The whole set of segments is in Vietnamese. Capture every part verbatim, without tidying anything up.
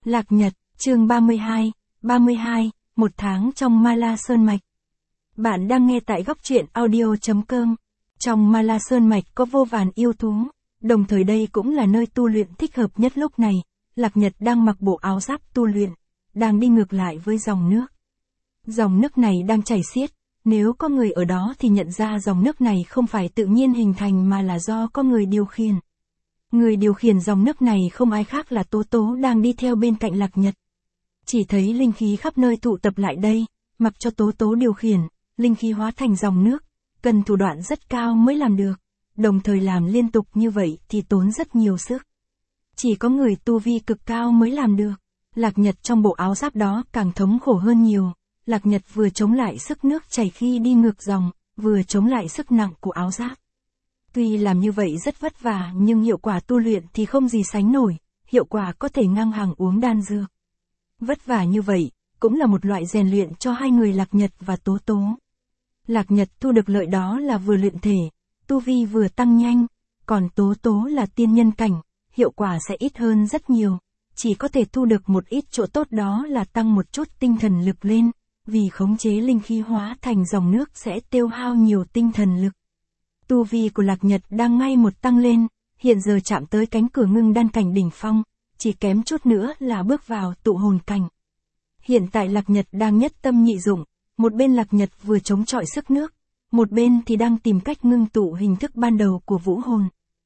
Lạc Nhật, chương ba mươi hai, ba mươi hai, một tháng trong Ma La Sơn Mạch. Bạn đang nghe tại góc truyện audio chấm com. Trong Ma La Sơn Mạch có vô vàn yêu thú, đồng thời đây cũng là nơi tu luyện thích hợp nhất lúc này. Lạc Nhật đang mặc bộ áo giáp tu luyện, đang đi ngược lại với dòng nước. Dòng nước này đang chảy xiết, nếu có người ở đó thì nhận ra dòng nước này không phải tự nhiên hình thành mà là do có người điều khiển. Người điều khiển dòng nước này không ai khác là Tố Tố đang đi theo bên cạnh Lạc Nhật. Chỉ thấy linh khí khắp nơi tụ tập lại đây, mặc cho Tố Tố điều khiển, linh khí hóa thành dòng nước, cần thủ đoạn rất cao mới làm được, đồng thời làm liên tục như vậy thì tốn rất nhiều sức. Chỉ có người tu vi cực cao mới làm được. Lạc Nhật trong bộ áo giáp đó càng thống khổ hơn nhiều. Lạc Nhật vừa chống lại sức nước chảy khi đi ngược dòng, vừa chống lại sức nặng của áo giáp. Tuy làm như vậy rất vất vả nhưng hiệu quả tu luyện thì không gì sánh nổi, hiệu quả có thể ngang hàng uống đan dược. Vất vả như vậy, cũng là một loại rèn luyện cho hai người Lạc Nhật và Tố Tố. Lạc Nhật thu được lợi đó là vừa luyện thể, tu vi vừa tăng nhanh, còn Tố Tố là tiên nhân cảnh, hiệu quả sẽ ít hơn rất nhiều, chỉ có thể thu được một ít chỗ tốt đó là tăng một chút tinh thần lực lên, vì khống chế linh khí hóa thành dòng nước sẽ tiêu hao nhiều tinh thần lực. Tu vi của Lạc Nhật đang ngay một tăng lên, hiện giờ chạm tới cánh cửa ngưng đan cảnh đỉnh phong, chỉ kém chút nữa là bước vào tụ hồn cảnh. Hiện tại Lạc Nhật đang nhất tâm nhị dụng, một bên Lạc Nhật vừa chống chọi sức nước, một bên thì đang tìm cách ngưng tụ hình thức ban đầu của vũ hồn.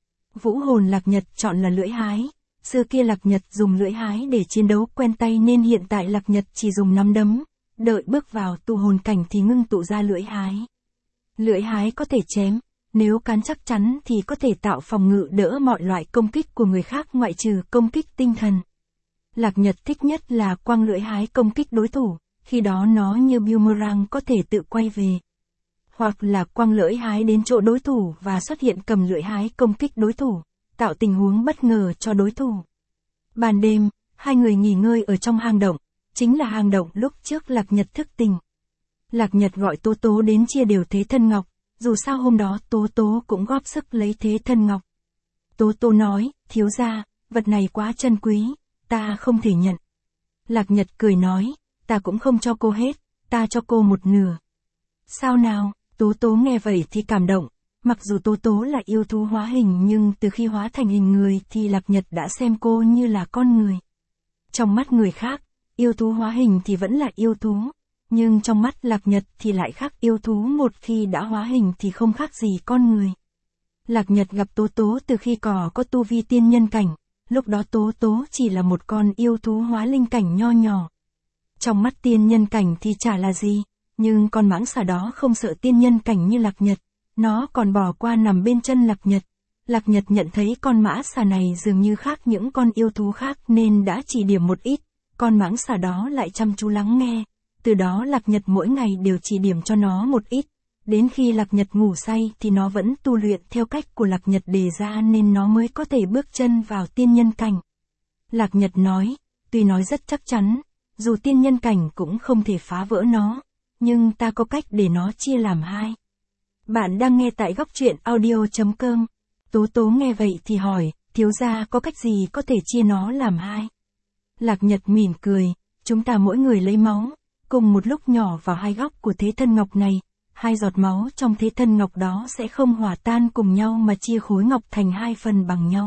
Vũ hồn Lạc Nhật chọn là lưỡi hái, xưa kia Lạc Nhật dùng lưỡi hái để chiến đấu quen tay nên hiện tại Lạc Nhật chỉ dùng nắm đấm, đợi bước vào tụ hồn cảnh thì ngưng tụ ra lưỡi hái. Lưỡi hái có thể chém, nếu cán chắc chắn thì có thể tạo phòng ngự đỡ mọi loại công kích của người khác ngoại trừ công kích tinh thần. Lạc Nhật thích nhất là quăng lưỡi hái công kích đối thủ, khi đó nó như boomerang có thể tự quay về. Hoặc là quăng lưỡi hái đến chỗ đối thủ và xuất hiện cầm lưỡi hái công kích đối thủ, tạo tình huống bất ngờ cho đối thủ. Ban đêm, hai người nghỉ ngơi ở trong hang động, chính là hang động lúc trước Lạc Nhật thức tỉnh. Lạc Nhật gọi Tố Tố đến chia đều thế thân ngọc, dù sao hôm đó Tố Tố cũng góp sức lấy thế thân ngọc. Tố Tố nói, thiếu gia, vật này quá chân quý, ta không thể nhận. Lạc Nhật cười nói, ta cũng không cho cô hết, ta cho cô một nửa. Sao nào? Tố Tố nghe vậy thì cảm động, mặc dù Tố Tố là yêu thú hóa hình nhưng từ khi hóa thành hình người thì Lạc Nhật đã xem cô như là con người. Trong mắt người khác, yêu thú hóa hình thì vẫn là yêu thú, nhưng trong mắt Lạc Nhật thì lại khác yêu thú, một khi đã hóa hình thì không khác gì con người. Lạc Nhật gặp Tố Tố từ khi còn có tu vi tiên nhân cảnh, lúc đó Tố Tố chỉ là một con yêu thú hóa linh cảnh nho nhỏ. Trong mắt tiên nhân cảnh thì chả là gì, nhưng con mãng xà đó không sợ tiên nhân cảnh như Lạc Nhật, nó còn bỏ qua nằm bên chân Lạc Nhật. Lạc Nhật nhận thấy con mã xà này dường như khác những con yêu thú khác nên đã chỉ điểm một ít, con mãng xà đó lại chăm chú lắng nghe, từ đó Lạc Nhật mỗi ngày đều chỉ điểm cho nó một ít, đến khi Lạc Nhật ngủ say thì nó vẫn tu luyện theo cách của Lạc Nhật đề ra nên nó mới có thể bước chân vào tiên nhân cảnh. Lạc Nhật nói, tuy nói rất chắc chắn, dù tiên nhân cảnh cũng không thể phá vỡ nó, nhưng ta có cách để nó chia làm hai. Bạn đang nghe tại góc truyện audio chấm com. Tố Tố nghe vậy thì hỏi, thiếu gia có cách gì có thể chia nó làm hai? Lạc Nhật mỉm cười, chúng ta mỗi người lấy máu, cùng một lúc nhỏ vào hai góc của thế thân ngọc này, hai giọt máu trong thế thân ngọc đó sẽ không hòa tan cùng nhau mà chia khối ngọc thành hai phần bằng nhau.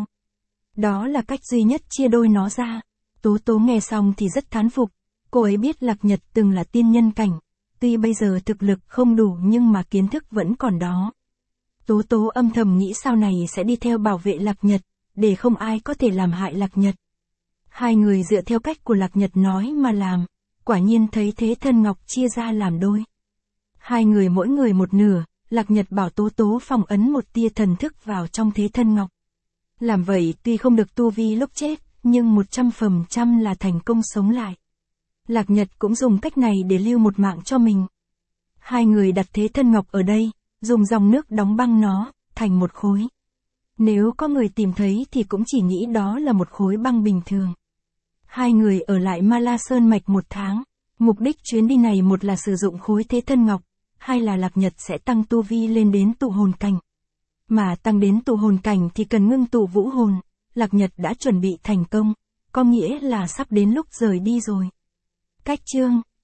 Đó là cách duy nhất chia đôi nó ra. Tố Tố nghe xong thì rất thán phục, cô ấy biết Lạc Nhật từng là tiên nhân cảnh, tuy bây giờ thực lực không đủ nhưng mà kiến thức vẫn còn đó. Tố Tố âm thầm nghĩ sau này sẽ đi theo bảo vệ Lạc Nhật, để không ai có thể làm hại Lạc Nhật. Hai người dựa theo cách của Lạc Nhật nói mà làm, quả nhiên thấy thế thân ngọc chia ra làm đôi. Hai người mỗi người một nửa, Lạc Nhật bảo Tố Tố phong ấn một tia thần thức vào trong thế thân ngọc. Làm vậy tuy không được tu vi lúc chết, nhưng một trăm phần trăm là thành công sống lại. Lạc Nhật cũng dùng cách này để lưu một mạng cho mình. Hai người đặt thế thân ngọc ở đây, dùng dòng nước đóng băng nó, thành một khối. Nếu có người tìm thấy thì cũng chỉ nghĩ đó là một khối băng bình thường. Hai người ở lại Ma La Sơn Mạch một tháng, mục đích chuyến đi này một là sử dụng khối thế thân ngọc, hai là Lạc Nhật sẽ tăng tu vi lên đến tụ hồn cảnh. Mà tăng đến tụ hồn cảnh thì cần ngưng tụ vũ hồn, Lạc Nhật đã chuẩn bị thành công, có nghĩa là sắp đến lúc rời đi rồi. Cách chương